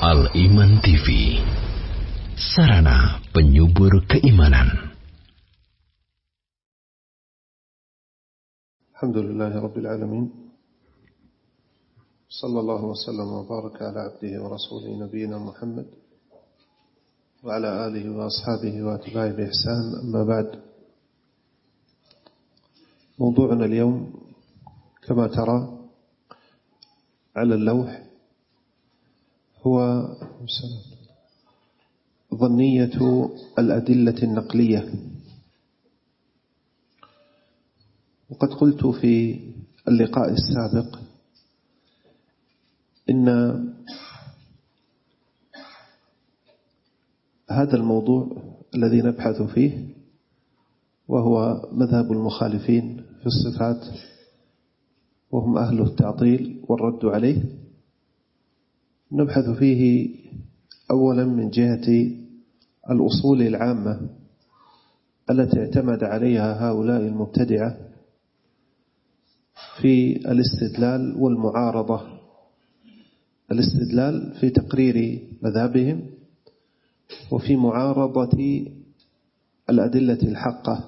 Al-Iman TV, sarana penyubur keimanan. Alhamdulillahi Rabbil Alamin. Sallallahu wasallam wa baraka ala abdihi wa rasulihi nabiyina Muhammad wa ala alihi wa ashabihi wa atba'i bi ihsan. Amma ba'd. موضوعنا اليوم كما ترى على اللوح هو ظنية الأدلة النقلية. وقد قلت في اللقاء السابق إن هذا الموضوع الذي نبحث فيه وهو مذهب المخالفين في الصفات وهم أهل التعطيل والرد عليه، نبحث فيه أولا من جهة الأصول العامة التي اعتمد عليها هؤلاء المبتدعة في الاستدلال والمعارضة. الاستدلال في تقرير مذهبهم وفي معارضة الأدلة الحقة،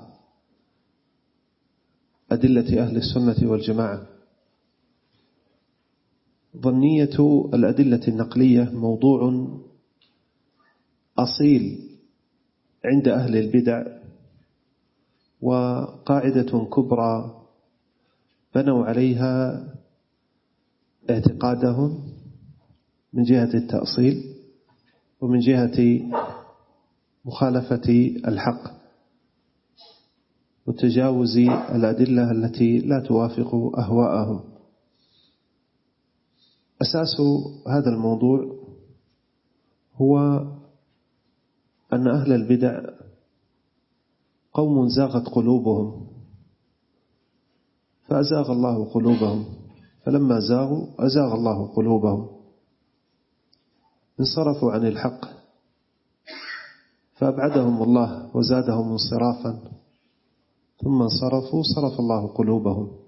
أدلة أهل السنة والجماعة. ظنية الأدلة النقلية موضوع أصيل عند أهل البدع، وقاعدة كبرى بنوا عليها اعتقادهم من جهة التأصيل ومن جهة مخالفة الحق وتجاوز الأدلة التي لا توافق أهواءهم. أساس هذا الموضوع هو أن أهل البدع قوم زاغت قلوبهم فأزاغ الله قلوبهم، فلما زاغوا أزاغ الله قلوبهم، انصرفوا عن الحق فأبعدهم الله وزادهم انصرافا، ثم انصرفوا صرف الله قلوبهم.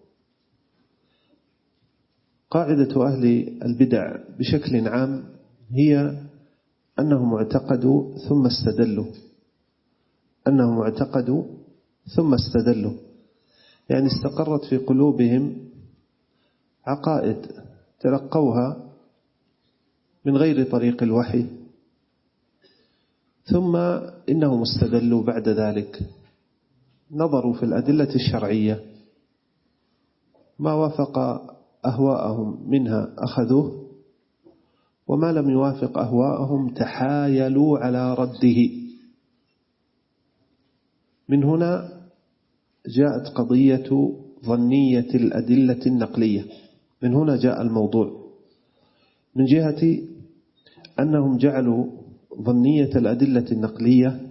قاعدة أهل البدع بشكل عام هي أنهم اعتقدوا ثم استدلوا، أنهم اعتقدوا ثم استدلوا، يعني استقرت في قلوبهم عقائد تلقوها من غير طريق الوحي، ثم إنهم استدلوا بعد ذلك، نظروا في الأدلة الشرعية، ما وافق أهواءهم منها أخذوه، وما لم يوافق أهواءهم تحايلوا على رده. من هنا جاءت قضية ظنية الأدلة النقلية، من هنا جاء الموضوع، من جهة أنهم جعلوا ظنية الأدلة النقلية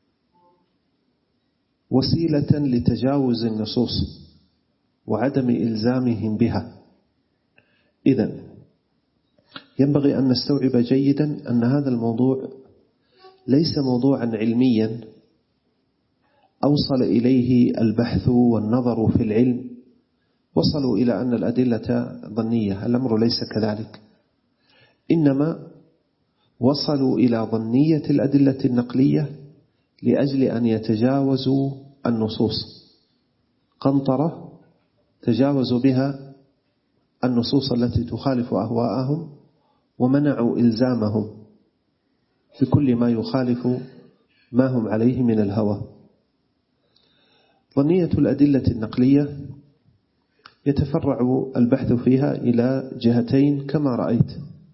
وسيلة لتجاوز النصوص وعدم إلزامهم بها. إذن ينبغي أن نستوعب جيدا أن هذا الموضوع ليس موضوعا علميا أوصل إليه البحث والنظر في العلم وصلوا إلى أن الأدلة ظنية. الأمر ليس كذلك، إنما وصلوا إلى ظنية الأدلة النقلية لأجل أن يتجاوزوا النصوص، قنطرة تجاوزوا بها النصوص التي تخالف أهواءهم، ومنعوا إلزامهم بكل ما يخالف ما هم عليه من الهوى. ظنية الأدلة النقلية يتفرع البحث فيها إلى جهتين كما رأيت: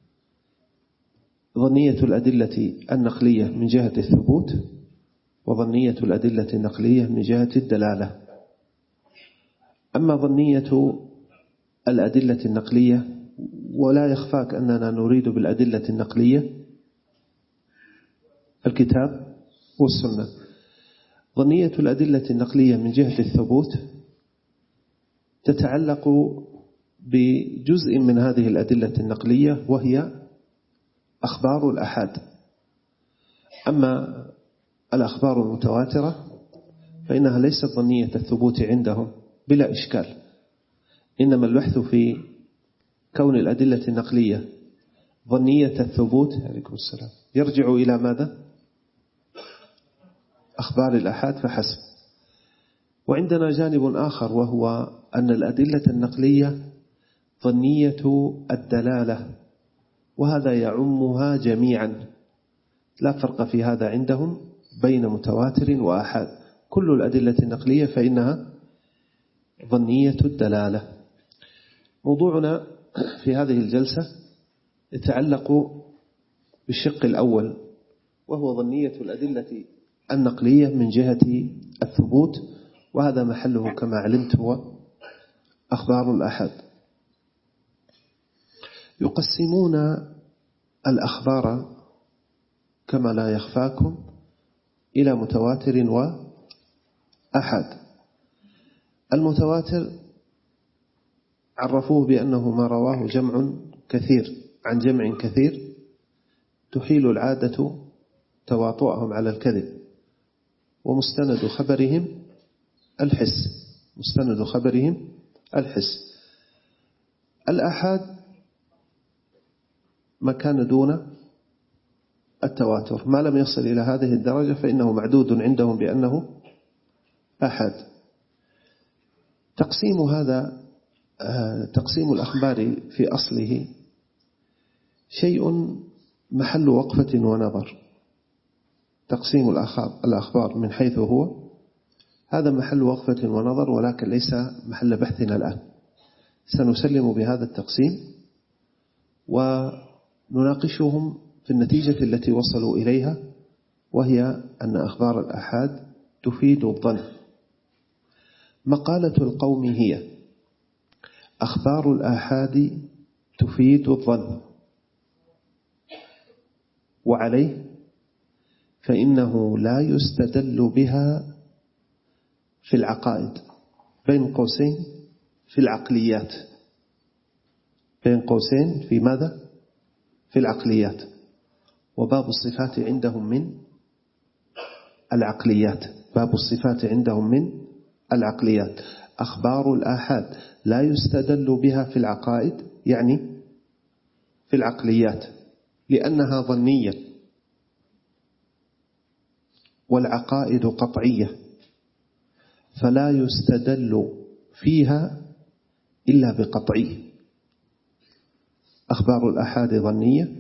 ظنية الأدلة النقلية من جهة الثبوت، وظنية الأدلة النقلية من جهة الدلالة. أما ظنية الأدلة النقلية، ولا يخفاك أننا نريد بالأدلة النقلية الكتاب والسنة. ظنية الأدلة النقلية من جهة الثبوت تتعلق بجزء من هذه الأدلة النقلية، وهي أخبار الأحاد. أما الأخبار المتواترة فإنها ليست ظنية الثبوت عندهم بلا إشكال، إنما البحث في كون الأدلة النقلية ظنية الثبوت عليكم السلام يرجع إلى ماذا؟ أخبار الآحاد فحسب. وعندنا جانب آخر وهو أن الأدلة النقلية ظنية الدلالة، وهذا يعمها جميعا، لا فرق في هذا عندهم بين متواتر وآحاد. كل الأدلة النقلية فإنها ظنية الدلالة. موضوعنا في هذه الجلسة يتعلق بالشق الأول، وهو ظنية الأدلة النقلية من جهة الثبوت، وهذا محله كما علمت هو أخبار الآحاد. يقسمون الأخبار كما لا يخفاكم إلى متواتر وآحاد. المتواتر عرفوه بأنه ما رواه جمع كثير عن جمع كثير تحيل العادة تواطؤهم على الكذب، ومستند خبرهم الحس. مستند خبرهم الحس. الآحاد ما كان دون التواتر، ما لم يصل إلى هذه الدرجة فإنه معدود عندهم بأنه آحاد. تقسيم الأخبار في أصله شيء محل وقفة ونظر. تقسيم الأخبار من حيث هو هذا محل وقفة ونظر، ولكن ليس محل بحثنا الآن. سنسلم بهذا التقسيم ونناقشهم في النتيجة التي وصلوا إليها، وهي أن أخبار الآحاد تفيد الظن. مقالة القوم هي: أخبار الآحاد تفيد الظن، وعليه فإنه لا يستدل بها في العقائد، بين قوسين في العقليات، بين قوسين في ماذا؟ في العقليات. وباب الصفات عندهم من العقليات، باب الصفات عندهم من العقليات. أخبار الآحاد لا يستدل بها في العقائد، يعني في العقليات، لأنها ظنية، والعقائد قطعية، فلا يستدل فيها إلا بقطعي. أخبار الآحاد ظنية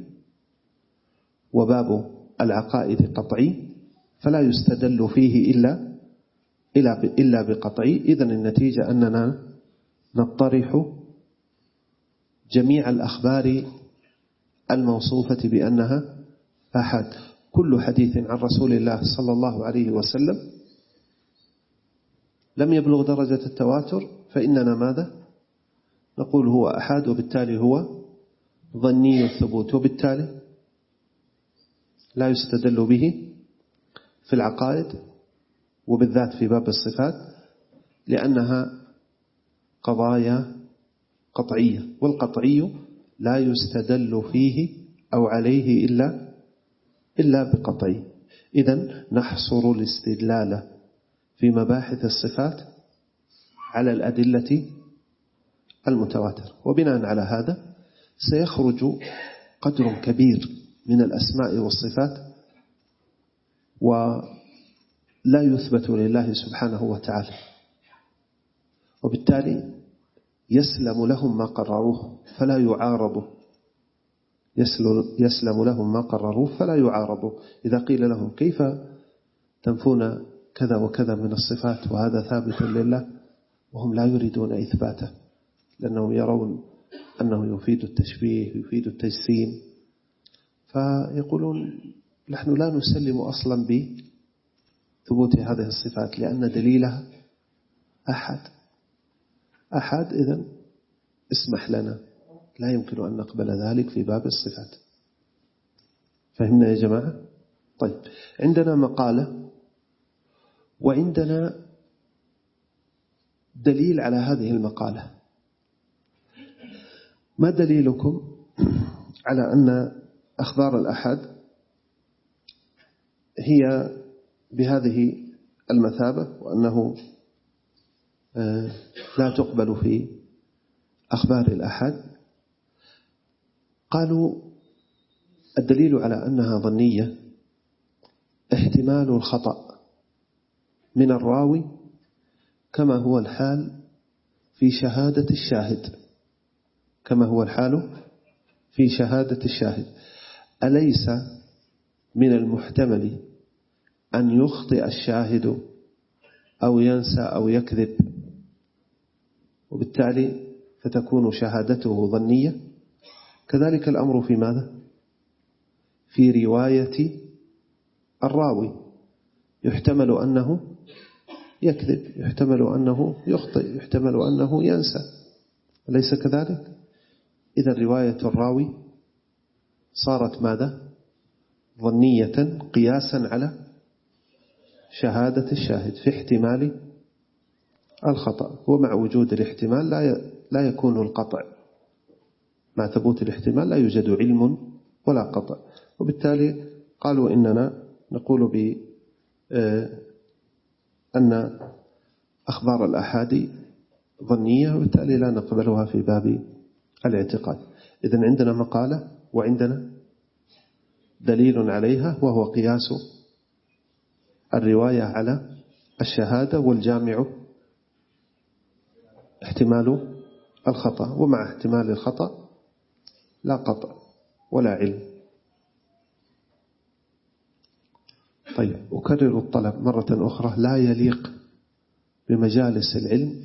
وباب العقائد قطعي، فلا يستدل فيه إلا بقطعي. إذن النتيجة أننا نطرح جميع الأخبار الموصوفة بأنها آحاد. كل حديث عن رسول الله صلى الله عليه وسلم لم يبلغ درجة التواتر فإننا ماذا؟ نقول هو آحاد، وبالتالي هو ظني الثبوت، وبالتالي لا يستدل به في العقائد، وبالذات في باب الصفات، لأنها قضايا قطعية، والقطعي لا يستدل فيه أو عليه إلا بقطعي. إذن نحصر الاستدلال في مباحث الصفات على الأدلة المتواتر، وبناء على هذا سيخرج قدر كبير من الأسماء والصفات ولا يثبت لله سبحانه وتعالى، وبالتالي يسلم لهم ما قرروه فلا يعارضوا، يسلم لهم ما قرروه فلا يعارضوا. إذا قيل لهم كيف تنفون كذا وكذا من الصفات وهذا ثابت لله، وهم لا يريدون إثباته، لأنهم يرون أنه يفيد التشبيه يفيد التجسيم، فيقولون نحن لا نسلم أصلا بثبوت هذه الصفات لأن دليلها أحد. إذن اسمح لنا، لا يمكن أن نقبل ذلك في باب الصفات. فهمنا يا جماعة؟ طيب، عندنا مقالة وعندنا دليل على هذه المقالة. ما دليلكم على أن أخبار الآحاد هي بهذه المثابة، وأنه لا تقبل في أخبار الآحاد؟ قالوا الدليل على أنها ظنية احتمال الخطأ من الراوي كما هو الحال في شهادة الشاهد، كما هو الحال في شهادة الشاهد. أليس من المحتمل أن يخطئ الشاهد أو ينسى أو يكذب، وبالتالي فتكون شهادته ظنية؟ كذلك الأمر في ماذا؟ في رواية الراوي، يحتمل أنه يكذب، يحتمل أنه يخطئ، يحتمل أنه ينسى، أليس كذلك؟ إذا رواية الراوي صارت ماذا؟ ظنية قياسا على شهادة الشاهد في احتمال الخطأ. ومع وجود الاحتمال لا يكون القطع، مع ثبوت الاحتمال لا يوجد علم ولا قطع. وبالتالي قالوا إننا نقول أن أخبار الآحاد ظنية، وبالتالي لا نقبلها في باب الاعتقاد. إذن عندنا مقالة وعندنا دليل عليها، وهو قياس الرواية على الشهادة، والجامع احتمال الخطأ، ومع احتمال الخطأ لا قطع ولا علم. طيب، أكرر الطلب مرة أخرى، لا يليق بمجالس العلم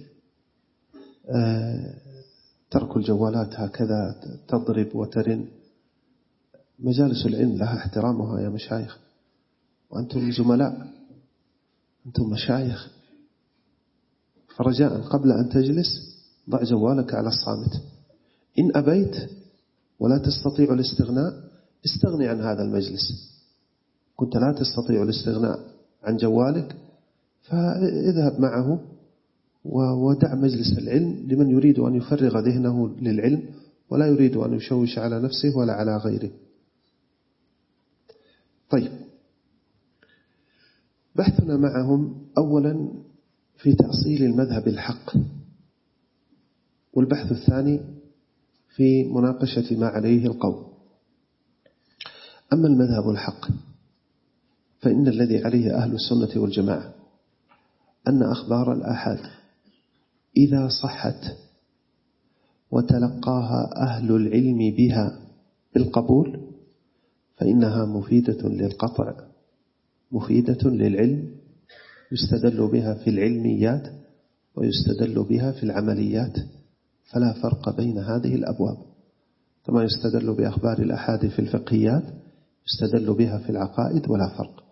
ترك الجوالات هكذا تضرب وترن. مجالس العلم لها احترامها يا مشايخ، وأنتم زملاء، أنتم مشايخ، فرجاء قبل أن تجلس ضع جوالك على الصامت. إن أبيت ولا تستطيع الاستغناء استغني عن هذا المجلس. كنت لا تستطيع الاستغناء عن جوالك فاذهب معه ودع مجلس العلم لمن يريد أن يفرغ ذهنه للعلم ولا يريد أن يشوش على نفسه ولا على غيره. طيب، بحثنا معهم أولا في تأصيل المذهب الحق، والبحث الثاني في مناقشة ما عليه القوم. أما المذهب الحق فإن الذي عليه أهل السنة والجماعة أن أخبار الآحاد إذا صحت وتلقاها أهل العلم بها بالقبول فإنها مفيدة للقطع، مفيدة للعلم، يستدل بها في العلميات ويستدل بها في العمليات، فلا فرق بين هذه الأبواب. كما يستدل بأخبار الآحاد في الفقهيات يستدل بها في العقائد، ولا فرق.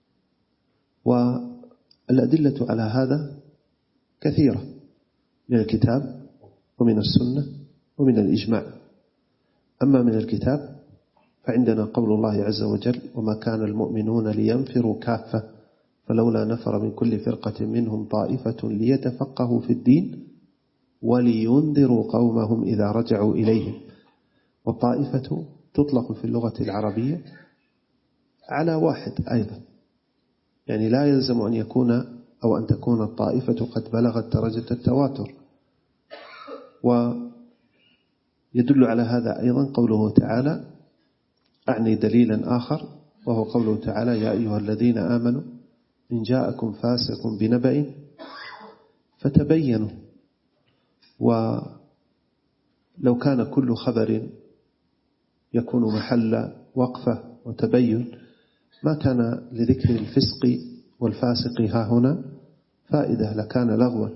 والأدلة على هذا كثيرة من الكتاب ومن السنة ومن الإجماع. أما من الكتاب فعندنا قول الله عز وجل: وما كان المؤمنون لينفروا كافة فلولا نفر من كل فرقة منهم طائفة ليتفقهوا في الدين ولينذروا قومهم إذا رجعوا إليهم. والطائفة تطلق في اللغة العربية على واحد أيضا، يعني لا يلزم أن يكون أو أن تكون الطائفة قد بلغت درجة التواتر. ويدل على هذا أيضا قوله تعالى، أعني دليلا آخر، وهو قوله تعالى: يا أيها الذين آمنوا إن جاءكم فاسق بنبأ فتبينوا. ولو كان كل خبر يكون محل وقفة وتبين ما كان لذكر الفسق والفاسق ها هنا فائدة، لكان لغوا.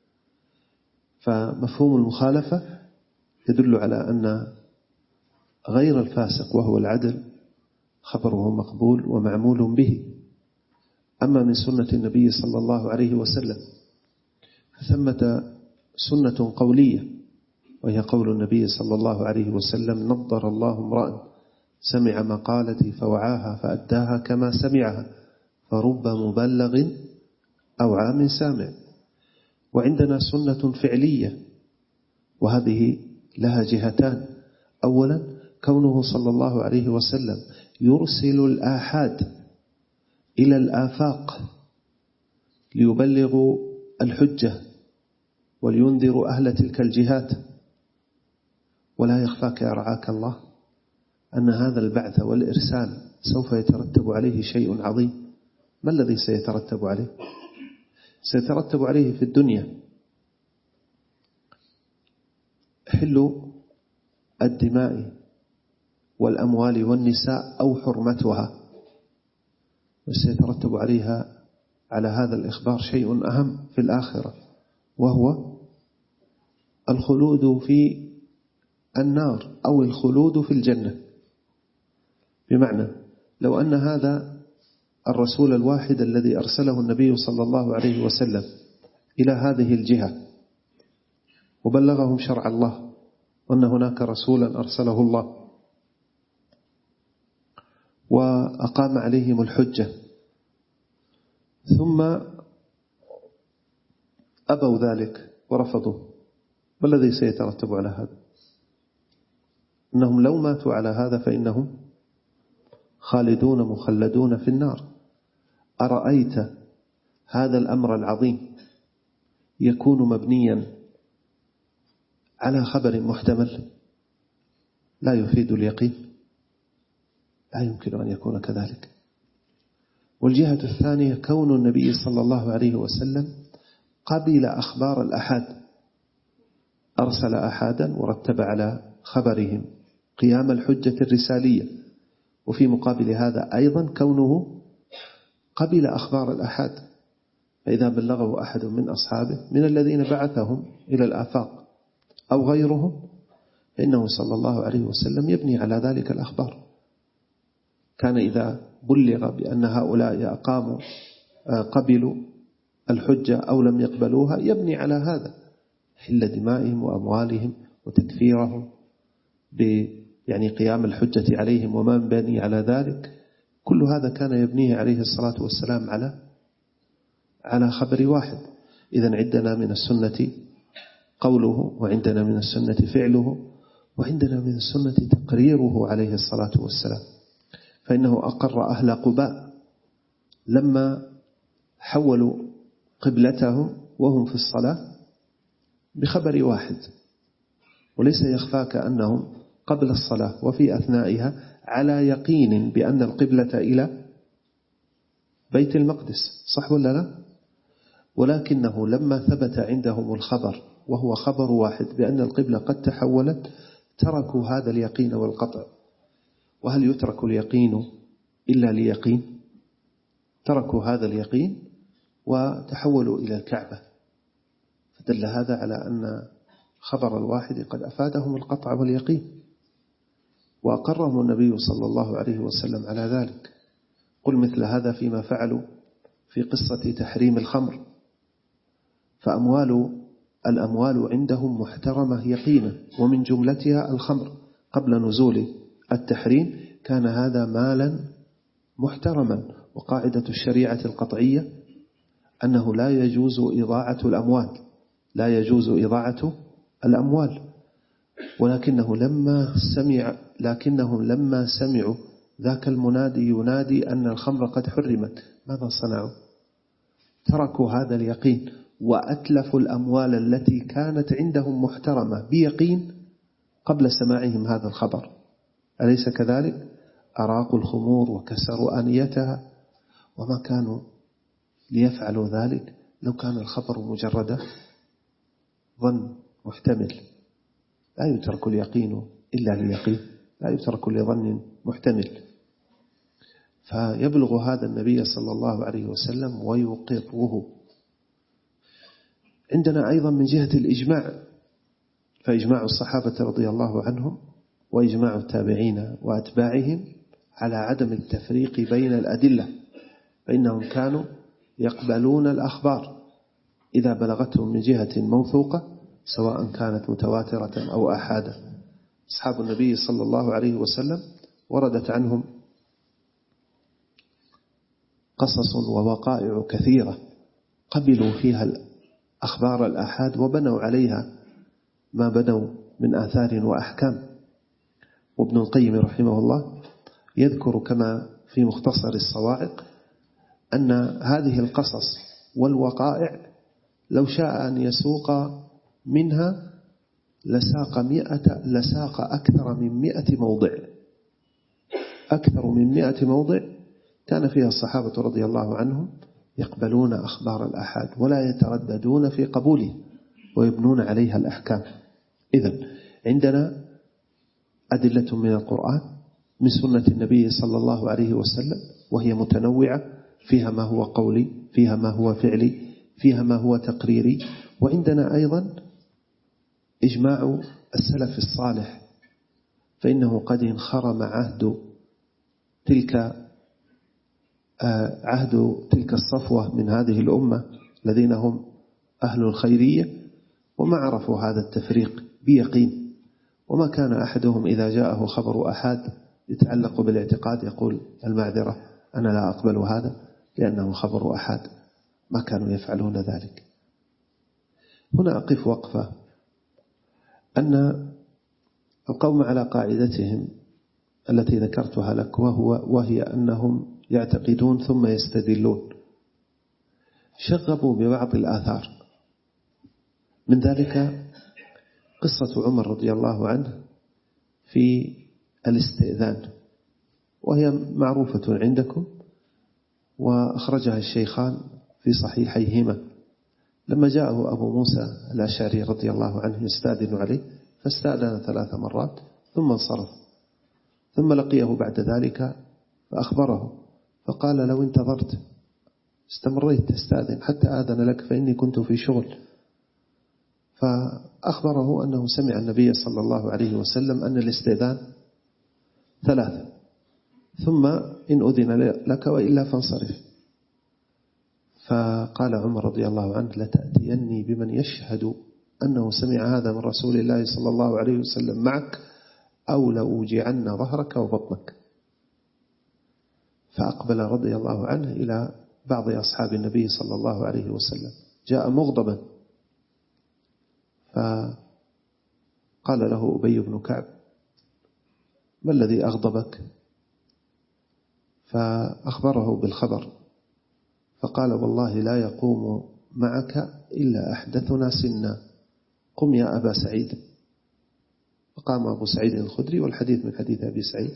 فمفهوم المخالفة يدل على أن غير الفاسق وهو العدل خبره مقبول ومعمول به. أما من سنة النبي صلى الله عليه وسلم فثمة سنة قولية، وهي قول النبي صلى الله عليه وسلم: نضر الله امرأ سمع مقالتي فوعاها فأداها كما سمعها فرب مبلغ أو عام سامع. وعندنا سنة فعلية، وهذه لها جهتان. أولا كونه صلى الله عليه وسلم يرسل الآحاد إلى الآفاق ليبلغوا الحجة ولينذروا أهل تلك الجهات. ولا يخفاك يا رعاك الله أن هذا البعث والإرسال سوف يترتب عليه شيء عظيم. ما الذي سيترتب عليه؟ سيترتب عليه في الدنيا حل الدماء والأموال والنساء أو حرمتها، وسيترتب عليها على هذا الإخبار شيء أهم في الآخرة، وهو الخلود في النار أو الخلود في الجنة. بمعنى لو أن هذا الرسول الواحد الذي أرسله النبي صلى الله عليه وسلم إلى هذه الجهة وبلغهم شرع الله وأن هناك رسولا أرسله الله وأقام عليهم الحجة، ثم أبوا ذلك ورفضوا، ما الذي سيترتب على هذا؟ إنهم لو ماتوا على هذا فإنهم خالدون مخلدون في النار. أرأيت هذا الأمر العظيم يكون مبنيا على خبر محتمل لا يفيد اليقين؟ لا يمكن أن يكون كذلك. والجهة الثانية كون النبي صلى الله عليه وسلم قبل أخبار الأحاد، أرسل أحادا ورتب على خبرهم قيام الحجة الرسالية، وفي مقابل هذا أيضا كونه قبل أخبار الأحاد، فإذا بلغه أحد من أصحابه من الذين بعثهم إلى الآفاق أو غيرهم فإنه صلى الله عليه وسلم يبني على ذلك الأخبار. كان إذا بلغ بأن هؤلاء أقاموا قبلوا الحجة أو لم يقبلوها يبني على هذا حل دمائهم وأموالهم وتكفيرهم يعني قيام الحجة عليهم وما بني على ذلك. كل هذا كان يبنيه عليه الصلاة والسلام على خبر واحد. إذن عندنا من السنة قوله، وعندنا من السنة فعله، وعندنا من السنة تقريره عليه الصلاة والسلام. فإنه أقر أهل قباء لما حولوا قبلتهم وهم في الصلاة بخبر واحد، وليس يخفاك أنهم قبل الصلاة وفي أثنائها على يقين بأن القبلة إلى بيت المقدس، صح ولا لا؟ ولكنه لما ثبت عندهم الخبر وهو خبر واحد بأن القبلة قد تحولت تركوا هذا اليقين والقطع. وهل يترك اليقين إلا ليقين؟ تركوا هذا اليقين وتحولوا إلى الكعبة، فدل هذا على أن خبر الواحد قد أفادهم القطع واليقين، وأقرهم النبي صلى الله عليه وسلم على ذلك. قل مثل هذا فيما فعلوا في قصة تحريم الخمر، الأموال عندهم محترمة يقينا، ومن جملتها الخمر. قبل نزول التحريم كان هذا مالا محترما، وقاعدة الشريعة القطعية أنه لا يجوز إضاعة الأموال، لا يجوز إضاعة الأموال. لكنهم لما سمعوا ذاك المنادي ينادي أن الخمر قد حرمت، ماذا صنعوا؟ تركوا هذا اليقين وأتلفوا الأموال التي كانت عندهم محترمة بيقين قبل سماعهم هذا الخبر، أليس كذلك؟ أراقوا الخمور وكسروا آنيتها، وما كانوا ليفعلوا ذلك لو كان الخبر مجرد ظن محتمل. لا يترك اليقين إلا ليقين، لا يترك لظن محتمل. فيبلغ هذا النبي صلى الله عليه وسلم ويقره. عندنا أيضا من جهة الإجماع، فإجماع الصحابة رضي الله عنهم وإجماع التابعين وأتباعهم على عدم التفريق بين الأدلة، فإنهم كانوا يقبلون الأخبار إذا بلغتهم من جهة موثوقة سواء كانت متواترة أو أحادة. أصحاب النبي صلى الله عليه وسلم وردت عنهم قصص ووقائع كثيرة قبلوا فيها أخبار الأحاد وبنوا عليها ما بنوا من آثار وأحكام. وابن القيم رحمه الله يذكر كما في مختصر الصواعق أن هذه القصص والوقائع لو شاء أن يسوق منها لساق أكثر من 100 موضع أكثر من 100 موضع كان فيها الصحابة رضي الله عنهم يقبلون أخبار الآحاد ولا يترددون في قبوله ويبنون عليها الأحكام. إذن عندنا أدلة من القرآن، من سنة النبي صلى الله عليه وسلم، وهي متنوعة، فيها ما هو قولي، فيها ما هو فعلي، فيها ما هو تقريري. وعندنا أيضا إجماع السلف الصالح، فإنه قد انخرم عهد تلك الصفوة من هذه الأمة الذين هم أهل الخيرية، وما عرفوا هذا التفريق بيقين. وما كان أحدهم إذا جاءه خبر أحاد يتعلق بالاعتقاد يقول المعذرة أنا لا أقبل هذا لأنه خبر أحاد، ما كانوا يفعلون ذلك. هنا أقف وقفة، أن القوم على قاعدتهم التي ذكرتها لك، وهي أنهم يعتقدون ثم يستدلون، شغبوا ببعض الآثار. من ذلك قصة عمر رضي الله عنه في الاستئذان، وهي معروفة عندكم وأخرجها الشيخان في صحيحيهما. لما جاءه أبو موسى الأشعري رضي الله عنه يستأذن عليه، فاستأذن 3 مرات ثم انصرف، ثم لقيه بعد ذلك فأخبره، فقال لو انتظرت استمريت تستأذن حتى آذن لك فإني كنت في شغل. فأخبره أنه سمع النبي صلى الله عليه وسلم أن الاستئذان 3، ثم إن أذن لك وإلا فانصرف. فقال عمر رضي الله عنه لتأتيني بمن يشهد أنه سمع هذا من رسول الله صلى الله عليه وسلم معك أو لأوجعن ظهرك وبطنك. فأقبل رضي الله عنه إلى بعض أصحاب النبي صلى الله عليه وسلم، جاء مغضبا، فقال له أبي بن كعب ما الذي أغضبك؟ فأخبره بالخبر، فقال والله لا يقوم معك إلا أحدثنا سنا، قم يا أبا سعيد. فقام أبو سعيد الخدري، والحديث من حديث أبي سعيد،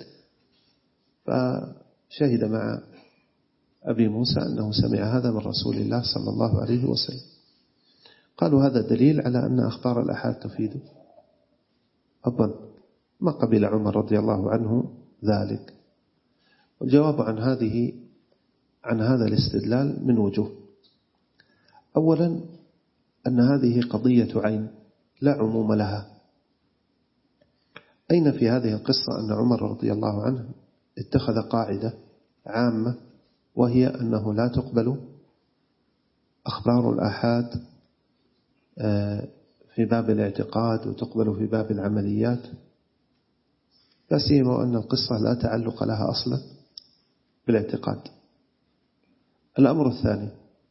فشهد مع أبي موسى أنه سمع هذا من رسول الله صلى الله عليه وسلم. قالوا هذا دليل على أن أخبار الآحاد تفيد الظن. ما قبل عمر رضي الله عنه ذلك. والجواب عن هذا الاستدلال من وجوه. أولا أن هذه قضية عين لا عموم لها. أين في هذه القصة أن عمر رضي الله عنه اتخذ قاعدة عامة، وهي أنه لا تقبل أخبار الآحاد في باب الاعتقاد وتقبل في باب العمليات، لا سيما أن القصة لا تعلق لها أصلا بالاعتقاد. الأمر الثاني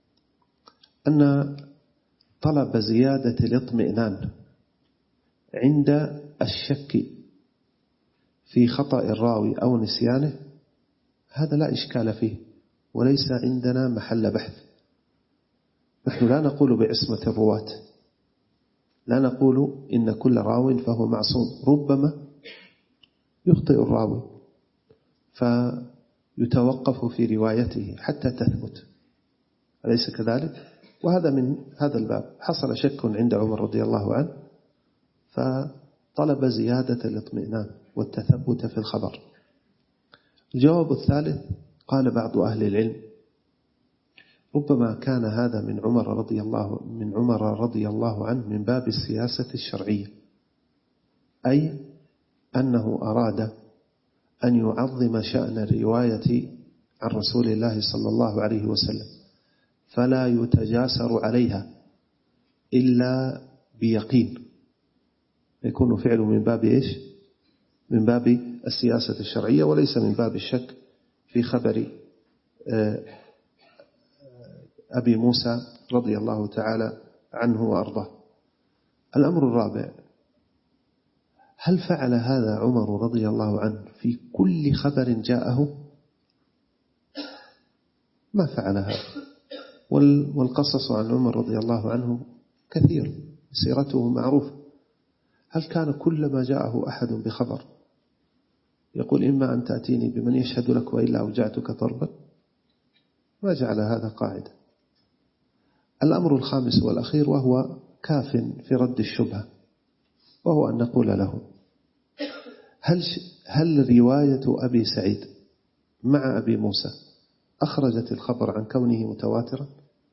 أن طلب زيادة الاطمئنان عند الشك في خطأ الراوي أو نسيانه، هذا لا إشكال فيه وليس عندنا محل بحث. نحن لا نقول بعصمة الرواة، لا نقول إن كل راو فهو معصوم، ربما يخطئ الراوي فيتوقف في روايته حتى تثبت، أليس كذلك؟ وهذا من هذا الباب حصل شك عند عمر رضي الله عنه فطلب زيادة الاطمئنان والتثبت في الخبر. الجواب الثالث قال بعض أهل العلم ربما كان هذا من عمر رضي الله عنه من باب السياسة الشرعية، أي أنه أراد أن يعظم شأن الرواية عن رسول الله صلى الله عليه وسلم، فلا يتجاسر عليها إلا بيقين، يكون فعله من باب إيش؟ من باب السياسة الشرعية، وليس من باب الشك في خبر أبي موسى رضي الله تعالى عنه وأرضاه. الأمر الرابع، هل فعل هذا عمر رضي الله عنه في كل خبر جاءه؟ ما فعل هذا، والقصص عن عمر رضي الله عنه كثير، سيرته معروفة. هل كان كلما جاءه أحد بخبر يقول إما أن تأتيني بمن يشهد لك وإلا أوجعتك ضربا، ما جعل هذا قاعدة. الأمر الخامس والأخير وهو كاف في رد الشبهة، وهو أن نقول له هل رواية أبي سعيد مع أبي موسى أخرجت الخبر عن كونه متواترا؟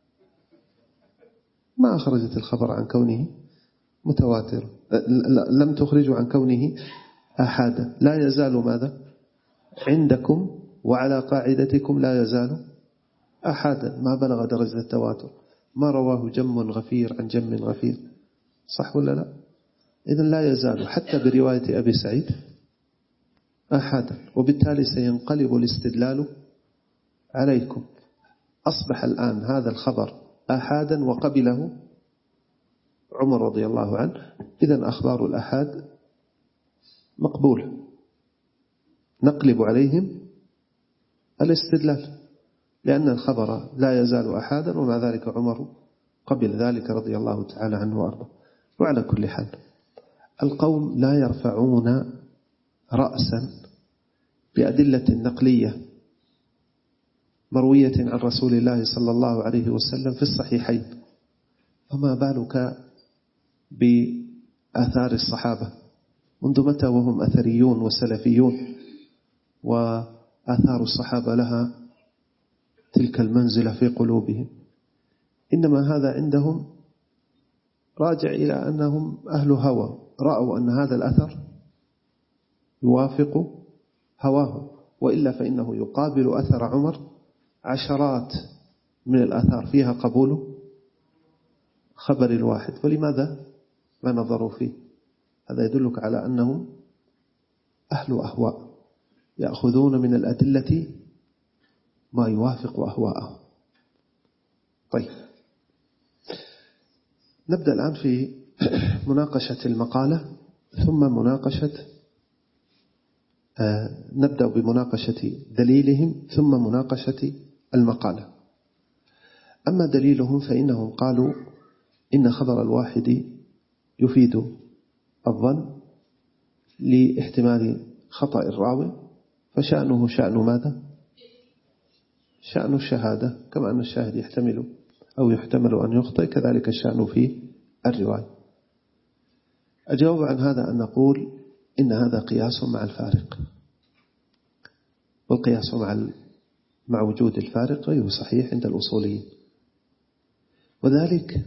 ما أخرجت الخبر عن كونه متواترا، لم تخرجوا عن كونه أحادا. لا يزال ماذا عندكم وعلى قاعدتكم؟ لا يزال أحادا، ما بلغ درجة التواتر، ما رواه جم غفير عن جم غفير، صح ولا لا؟ إذن لا يزال حتى برواية أبي سعيد أحادا، وبالتالي سينقلب الاستدلال عليكم. أصبح الآن هذا الخبر أحادا وقبله عمر رضي الله عنه، إذن أخبار الأحاد مقبولة، نقلب عليهم الاستدلال، لأن الخبر لا يزال أحادا، ومع ذلك عمر قبل ذلك رضي الله تعالى عنه وأرضاه. وعلى كل حال القوم لا يرفعون رأسا بأدلة نقلية مروية عن رسول الله صلى الله عليه وسلم في الصحيحين، فما بالك بآثار الصحابة؟ منذ متى وهم أثريون وسلفيون وآثار الصحابة لها تلك المنزلة في قلوبهم؟ إنما هذا عندهم راجع إلى أنهم أهل هوى، رأوا أن هذا الأثر يوافق هواهم، وإلا فإنه يقابل أثر عمر عشرات من الآثار فيها قبول خبر الواحد، ولماذا ما نظروا فيه؟ هذا يدلك على أنهم أهل أهواء، يأخذون من الأدلة ما يوافق أهواءهم. طيب، نبدأ الآن في مناقشة المقالة، ثم نبدأ بمناقشة دليلهم، ثم مناقشة المقالة. أما دليلهم فإنهم قالوا إن خبر الواحد يفيد الظن لاحتمال خطأ الراوي، فشأنه شأن ماذا؟ شأن الشهادة، كما أن الشاهد يحتمل أن يخطئ، كذلك الشأن في الرواية. الجواب عن هذا أن نقول إن هذا قياس مع الفارق، والقياس مع وجود الفارق غير صحيح عند الأصوليين، وذلك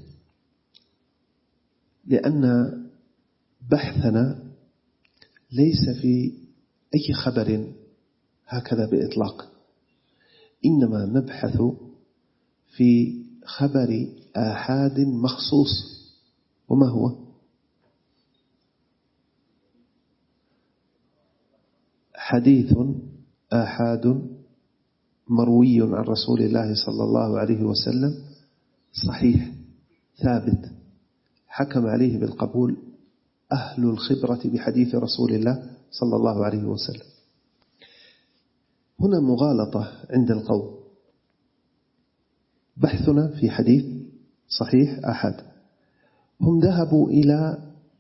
لأن بحثنا ليس في أي خبر هكذا بإطلاق، إنما نبحث في خبر آحاد مخصوص. وما هو؟ حديث آحاد مروي عن رسول الله صلى الله عليه وسلم صحيح ثابت، حكم عليه بالقبول أهل الخبرة بحديث رسول الله صلى الله عليه وسلم. هنا مغالطة عند القوم، بحثنا في حديث صحيح آحاد، هم ذهبوا إلى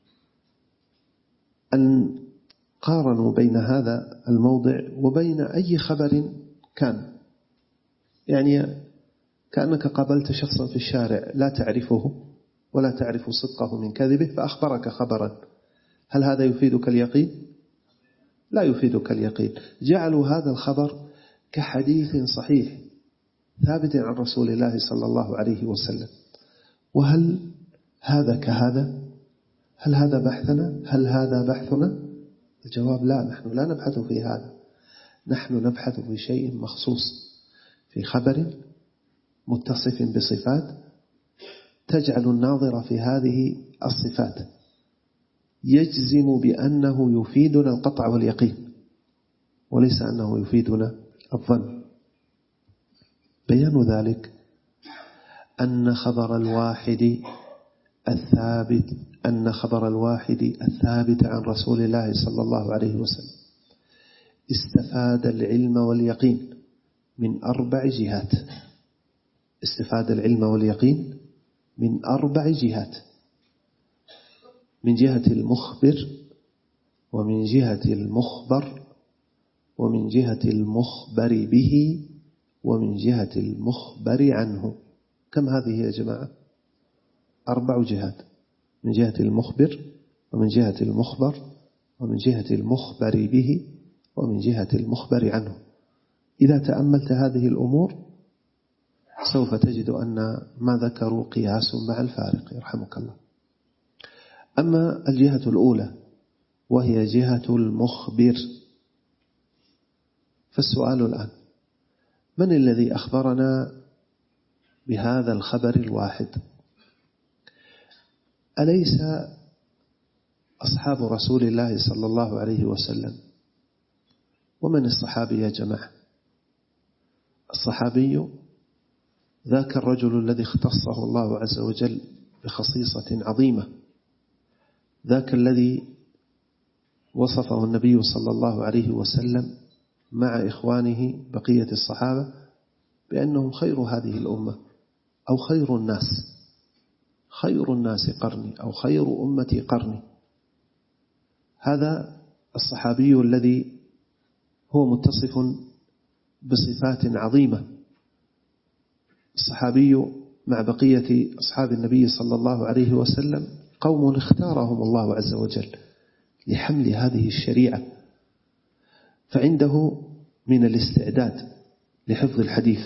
أن قارنوا بين هذا الموضع وبين أي خبر كان، يعني كأنك قابلت شخصا في الشارع لا تعرفه ولا تعرف صدقه من كذبه فأخبرك خبرا، هل هذا يفيدك اليقين؟ لا يفيدك اليقين. جعلوا هذا الخبر كحديث صحيح ثابت عن رسول الله صلى الله عليه وسلم. وهل هذا كهذا؟ هل هذا بحثنا؟ هل هذا بحثنا؟ الجواب لا، نحن لا نبحث في هذا، نحن نبحث في شيء مخصوص، في خبر متصف بصفات تجعل الناظر في هذه الصفات يجزم بأنه يفيدنا القطع واليقين، وليس أنه يفيدنا الظن. بيان ذلك أن خبر الواحد الثابت عن رسول الله صلى الله عليه وسلم استفاد العلم واليقين من 4 جهات. استفاد العلم واليقين من 4 جهات: من جهة المخبر، ومن جهة المخبر، ومن جهة المخبر به ومن جهة المخبر عنه. كم هذه يا جماعة؟ 4 جهات: من جهة المخبر ومن جهة المخبر ومن جهة المخبر به ومن جهة المخبر عنه. إذا تأملت هذه الأمور سوف تجد أن ما ذكروا قياس مع الفارق يرحمك الله. أما الجهة الأولى وهي جهة المخبر، فالسؤال الآن: من الذي أخبرنا بهذا الخبر الواحد؟ أليس أصحاب رسول الله صلى الله عليه وسلم؟ ومن الصحابي يا جماعة؟ الصحابي ذاك الرجل الذي اختصه الله عز وجل بخصيصة عظيمة، ذاك الذي وصفه النبي صلى الله عليه وسلم مع إخوانه بقية الصحابة بأنهم خير هذه الأمة أو خير الناس، خير الناس قرني أو خير أمتي قرني. هذا الصحابي الذي هو متصف بصفات عظيمة، الصحابي مع بقية أصحاب النبي صلى الله عليه وسلم قوم اختارهم الله عز وجل لحمل هذه الشريعة، فعنده من الاستعداد لحفظ الحديث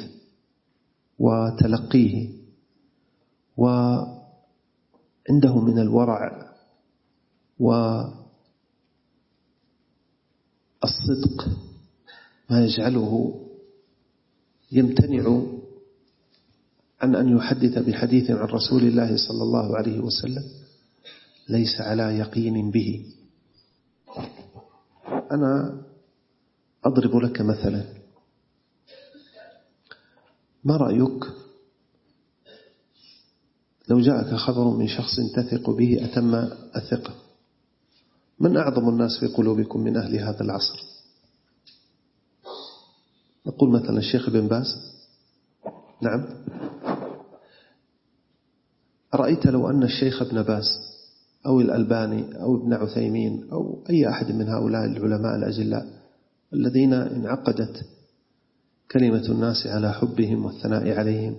وتلقيه، وعنده من الورع والصدق ما يجعله يمتنع عن أن يحدث بحديث عن رسول الله صلى الله عليه وسلم ليس على يقين به. أنا أضرب لك مثلا: ما رأيك لو جاءك خبر من شخص تثق به أتم الثقة؟ من أعظم الناس في قلوبكم من أهل هذا العصر؟ نقول مثلا الشيخ بن باز. نعم. أرأيت لو أن الشيخ ابن باز أو الألباني أو ابن عثيمين أو أي أحد من هؤلاء العلماء الأجلاء الذين انعقدت كلمة الناس على حبهم والثناء عليهم،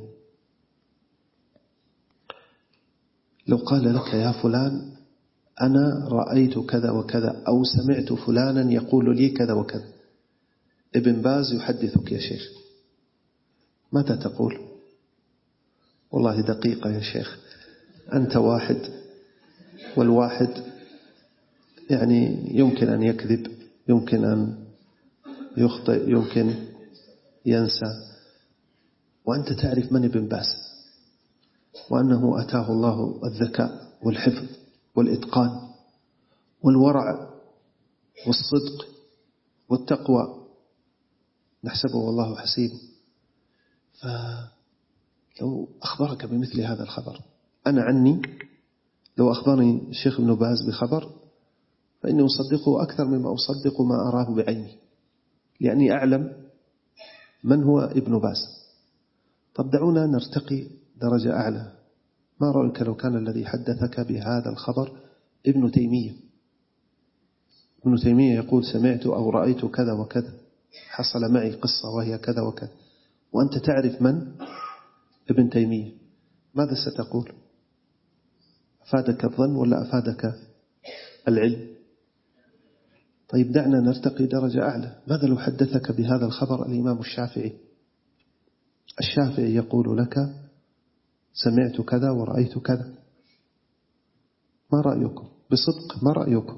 لو قال لك يا فلان أنا رأيت كذا وكذا أو سمعت فلانا يقول لي كذا وكذا، ابن باز يحدثك يا شيخ، ماذا تقول؟ والله دقيقة يا شيخ، أنت واحد، والواحد يعني يمكن أن يكذب، يمكن أن يخطئ، يمكن ينسى، وأنت تعرف من ابن باز وأنه أتاه الله الذكاء والحفظ والإتقان والورع والصدق والتقوى، نحسبه والله حسيبه. فلو أخبرك بمثل هذا الخبر، أنا عني لو أخبرني الشيخ ابن باز بخبر فإني أصدقه أكثر مما أصدق ما أراه بعيني، لأني أعلم من هو ابن باز. طب دعونا نرتقي درجة أعلى. ما رأيك لو كان الذي حدثك بهذا الخبر ابن تيمية؟ ابن تيمية يقول سمعت أو رأيت كذا وكذا، حصل معي قصة وهي كذا وكذا، وأنت تعرف من ابن تيمية، ماذا ستقول؟ أفادك الظن ولا أفادك العلم؟ طيب دعنا نرتقي درجة أعلى. ماذا لو حدثك بهذا الخبر الإمام الشافعي؟ الشافعي يقول لك سمعت كذا ورأيت كذا، ما رأيكم؟ بصدق ما رأيكم؟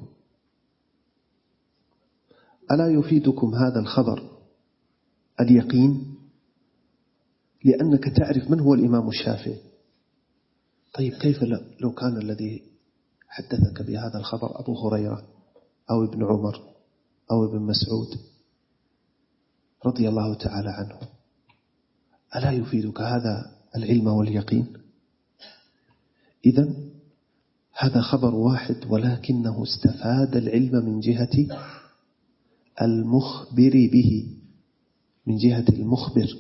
ألا يفيدكم هذا الخبر اليقين؟ لأنك تعرف من هو الإمام الشافعي. طيب كيف لو كان الذي حدثك بهذا الخبر أبو هريرة أو ابن عمر أو ابن مسعود رضي الله تعالى عنه؟ ألا يفيدك هذا العلم واليقين؟ إذن هذا خبر واحد ولكنه استفاد العلم من جهة المخبر به، من جهة المخبر.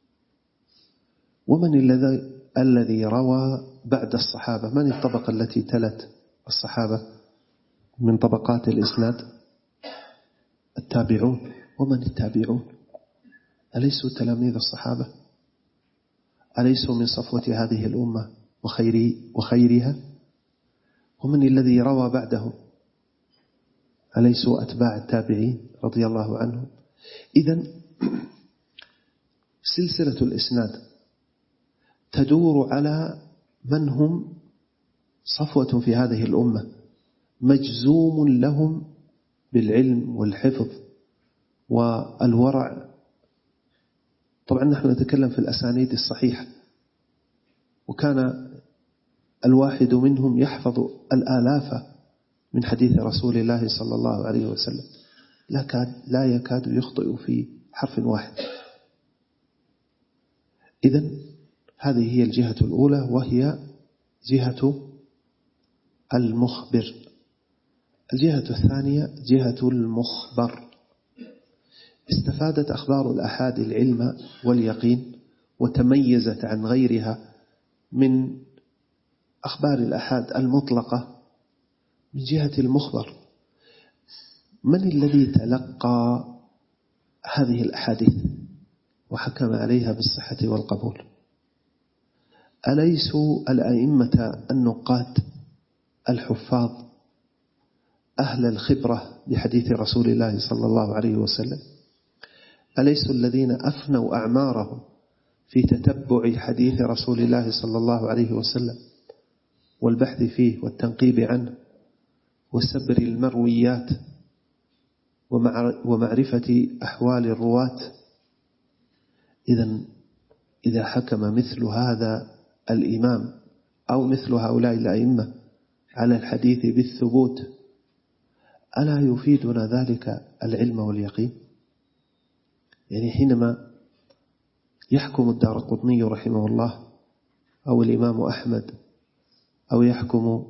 ومن الذي روى بعد الصحابة؟ من الطبقة التي تلت الصحابة من طبقات الإسناد؟ التابعون. ومن التابعون؟ أليسوا تلاميذ الصحابة؟ أليسوا من صفوة هذه الأمة وخيرها؟ ومن الذي روى بعدهم؟ أليسوا أتباع التابعين رضي الله عنهم؟ إذن سلسلة الإسناد تدور على من هم صفوة في هذه الأمة، مجزوم لهم بالعلم والحفظ والورع. طبعا نحن نتكلم في الأسانيد الصحيحة، وكان الواحد منهم يحفظ الآلاف من حديث رسول الله صلى الله عليه وسلم، لا يكاد يخطئ في حرف واحد. إذن هذه هي الجهة الأولى، وهي جهة المخبر. الجهة الثانية جهة المخبر. استفادت أخبار الأحاد العلم واليقين، وتميزت عن غيرها من أخبار الأحاد المطلقة من جهة المخبر. من الذي تلقى هذه الأحاديث وحكم عليها بالصحة والقبول؟ أليسوا الأئمة النقاد الحفاظ أهل الخبرة بحديث رسول الله صلى الله عليه وسلم؟ أليسوا الذين أفنوا أعمارهم في تتبع حديث رسول الله صلى الله عليه وسلم والبحث فيه والتنقيب عنه وسبر المرويات ومعرفة أحوال الرواة؟ إذا حكم مثل هذا الإمام أو مثل هؤلاء الأئمة على الحديث بالثبوت، ألا يفيدنا ذلك العلم واليقين؟ يعني حينما يحكم الدارقطني رحمه الله أو الإمام أحمد أو يحكم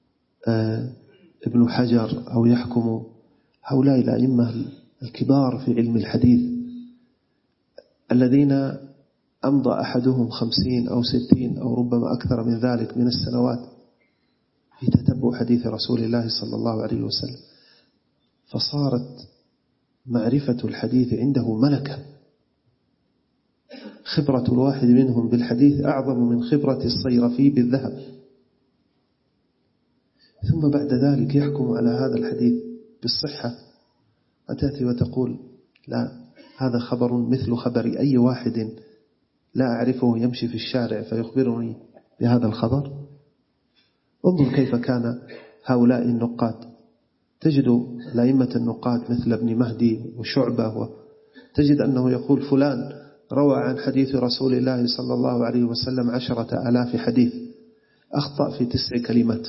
ابن حجر أو يحكم هؤلاء الأئمة الكبار في علم الحديث الذين أمضى أحدهم 50 أو 60 أو ربما أكثر من ذلك من السنوات في تتبع حديث رسول الله صلى الله عليه وسلم، فصارت معرفة الحديث عنده ملكة. خبرة الواحد منهم بالحديث أعظم من خبرة الصيرفي بالذهب. ثم بعد ذلك يحكم على هذا الحديث بالصحة، أتأتي وتقول لا، هذا خبر مثل خبر أي واحد لا أعرفه يمشي في الشارع فيخبرني بهذا الخبر. انظر كيف كان هؤلاء النقاد. تجد الأئمة النقاد مثل ابن مهدي وشعبة، تجد أنه يقول فلان روى عن حديث رسول الله صلى الله عليه وسلم 10,000 حديث، أخطأ في 9 كلمات.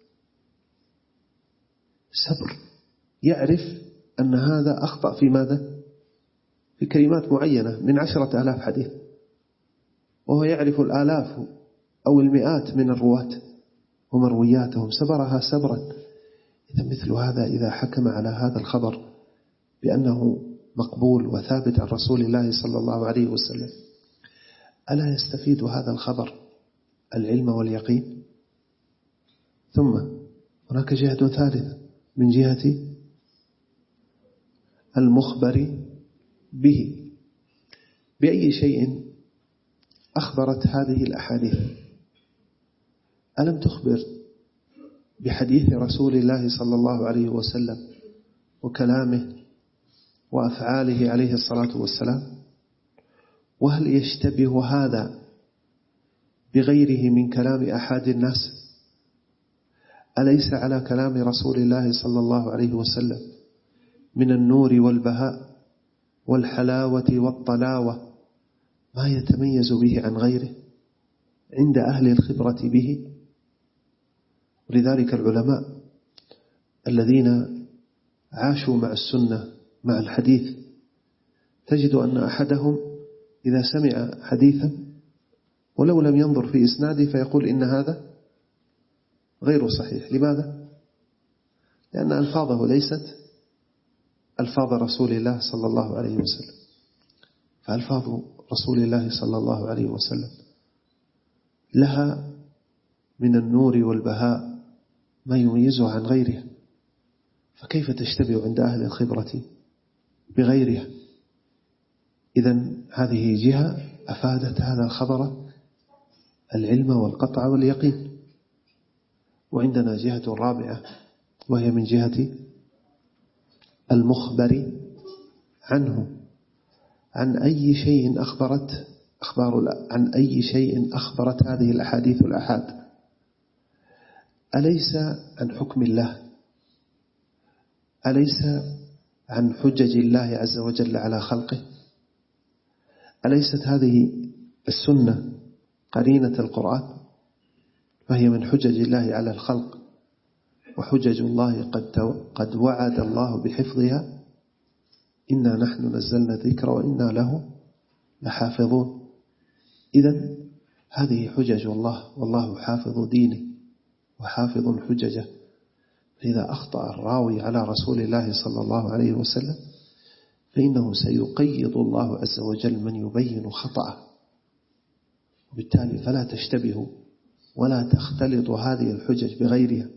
صبر، يعرف أن هذا أخطأ في ماذا؟ في كلمات معينة من 10,000 حديث، وهو يعرف الآلاف أو المئات من الرواة ومروياتهم، سبرها سبرا. إذا مثل هذا إذا حكم على هذا الخبر بأنه مقبول وثابت عن رسول الله صلى الله عليه وسلم، ألا يستفيد هذا الخبر العلم واليقين؟ ثم هناك جهة ثالثة من جهة المخبر به. بأي شيء أخبرت هذه الأحاديث؟ ألم تخبر بحديث رسول الله صلى الله عليه وسلم وكلامه وأفعاله عليه الصلاة والسلام؟ وهل يشتبه هذا بغيره من كلام أحد الناس؟ أليس على كلام رسول الله صلى الله عليه وسلم من النور والبهاء والحلاوة والطلاوة ما يتميز به عن غيره عند أهل الخبرة به؟ ولذلك العلماء الذين عاشوا مع السنة مع الحديث تجد أن أحدهم إذا سمع حديثا ولو لم ينظر في إسناده فيقول إن هذا غير صحيح. لماذا؟ لأن ألفاظه ليست ألفاظ رسول الله صلى الله عليه وسلم. فألفاظ رسول الله صلى الله عليه وسلم لها من النور والبهاء ما يميزه عن غيرها، فكيف تشتبه عند أهل الخبرة بغيرها. إذن هذه جهة أفادت هذا الخبر العلم والقطع واليقين. وعندنا جهة رابعة وهي من جهة المخبر عنه، عن أي شيء أخبرت هذه الأحاديث الآحاد. أليس عن حكم الله؟ أليس عن حجج الله عز وجل على خلقه؟ أليست هذه السنة قرينة القرآن؟ فهي من حجج الله على الخلق، وحجج الله قد وعد الله بحفظها: إنا نحن نزلنا الذكر وإنا له لحافظون. إذن هذه حجج الله، والله حافظ دينه وحافظ حججه. فإذا أخطأ الراوي على رسول الله صلى الله عليه وسلم فإنه سيقيض الله عز وجل من يبين خطأه، وبالتالي فلا تشتبه ولا تختلط هذه الحجج بغيرها.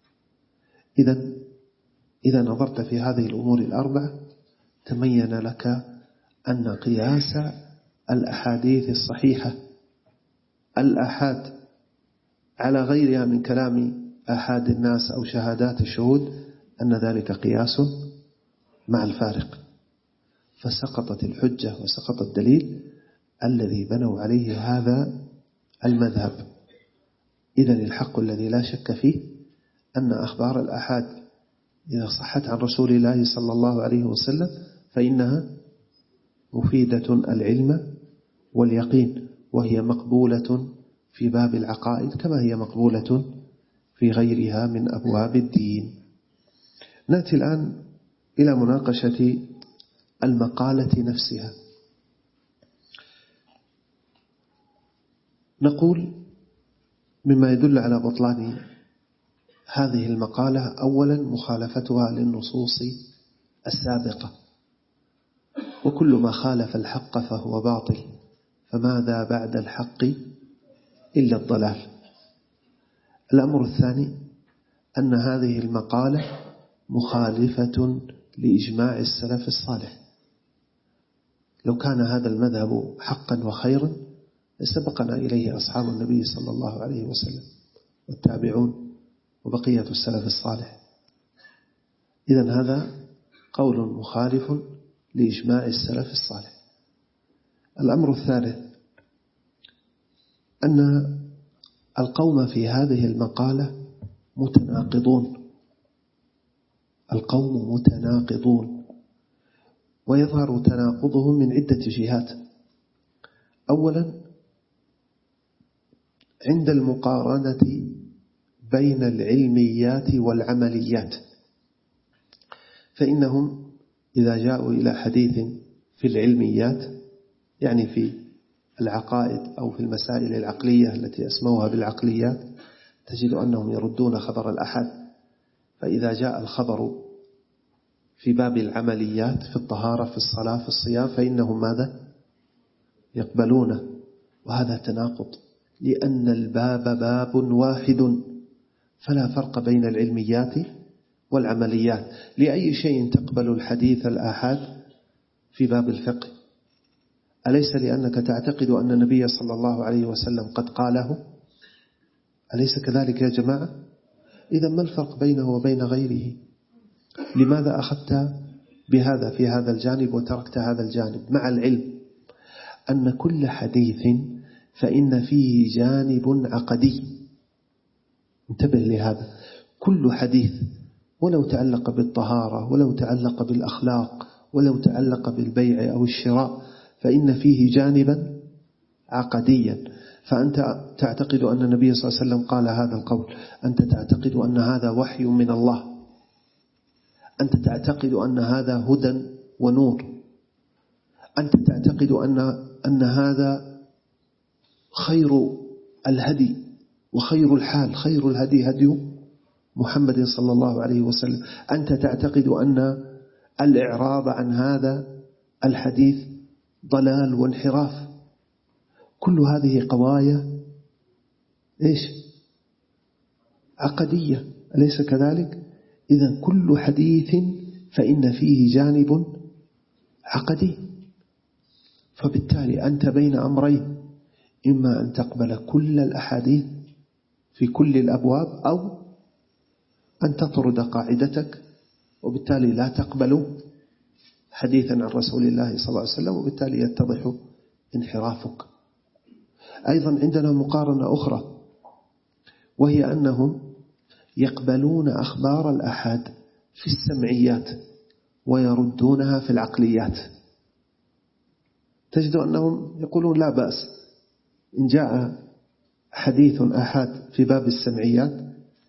إذا نظرت في هذه الأمور الأربعة تبين لك أن قياس الأحاديث الصحيحة الآحاد على غيرها من كلام آحاد الناس أو شهادات الشهود أن ذلك قياس مع الفارق، فسقطت الحجة وسقط الدليل الذي بنوا عليه هذا المذهب. إذن الحق الذي لا شك فيه أن أخبار الآحاد إذا صحت عن رسول الله صلى الله عليه وسلم فإنها مفيدة العلم واليقين، وهي مقبولة في باب العقائد كما هي مقبولة في غيرها من أبواب الدين. نأتي الآن إلى مناقشة المقالة نفسها. نقول مما يدل على بطلان هذه المقالة أولا مخالفتها للنصوص السابقة، وكل ما خالف الحق فهو باطل، فماذا بعد الحق إلا الضلال. الأمر الثاني أن هذه المقالة مخالفة لإجماع السلف الصالح. لو كان هذا المذهب حقا وخيرا سبقنا إليه أصحاب النبي صلى الله عليه وسلم والتابعون وبقية السلف الصالح. إذن هذا قول مخالف لإجماع السلف الصالح. الأمر الثالث أن القوم في هذه المقالة متناقضون، القوم متناقضون، ويظهر تناقضهم من عدة جهات. أولا عند المقارنة بين العلميات والعمليات، فإنهم إذا جاءوا إلى حديث في العلميات يعني في العقائد أو في المسائل العقلية التي أسموها بالعقليات تجد أنهم يردون خبر الأحد. فإذا جاء الخبر في باب العمليات في الطهارة في الصلاة في الصيام فإنهم ماذا؟ يقبلونه. وهذا تناقض، لأن الباب باب واحد فلا فرق بين العلميات والعمليات. لأي شيء تقبل الحديث الآحاد في باب الفقه؟ أليس لأنك تعتقد أن النبي صلى الله عليه وسلم قد قاله؟ أليس كذلك يا جماعة؟ إذا ما الفرق بينه وبين غيره؟ لماذا أخذت بهذا في هذا الجانب وتركت هذا الجانب، مع العلم أن كل حديث فإن فيه جانب عقدي؟ انتبه لهذا، كل حديث ولو تعلق بالطهارة ولو تعلق بالأخلاق ولو تعلق بالبيع أو الشراء فإن فيه جانبا عقديا. فأنت تعتقد أن النبي صلى الله عليه وسلم قال هذا القول، أنت تعتقد أن هذا وحي من الله، أنت تعتقد أن هذا هدى ونور، أنت تعتقد أن هذا خير الهدي وخير الحال، خير الهدي هدي محمد صلى الله عليه وسلم. أنت تعتقد أن الإعراض عن هذا الحديث ضلال وانحراف. كل هذه قضايا إيش؟ عقدية، أليس كذلك؟ إذن كل حديث فإن فيه جانب عقدي. فبالتالي أنت بين أمرين: إما أن تقبل كل الأحاديث في كل الأبواب، أو أن تطرد قاعدتك وبالتالي لا تقبل حديثا عن رسول الله صلى الله عليه وسلم، وبالتالي يتضح انحرافك. أيضا عندنا مقارنة أخرى، وهي أنهم يقبلون أخبار الآحاد في السمعيات ويردونها في العقليات. تجد أنهم يقولون لا بأس إن جاء حديث آحاد في باب السمعيات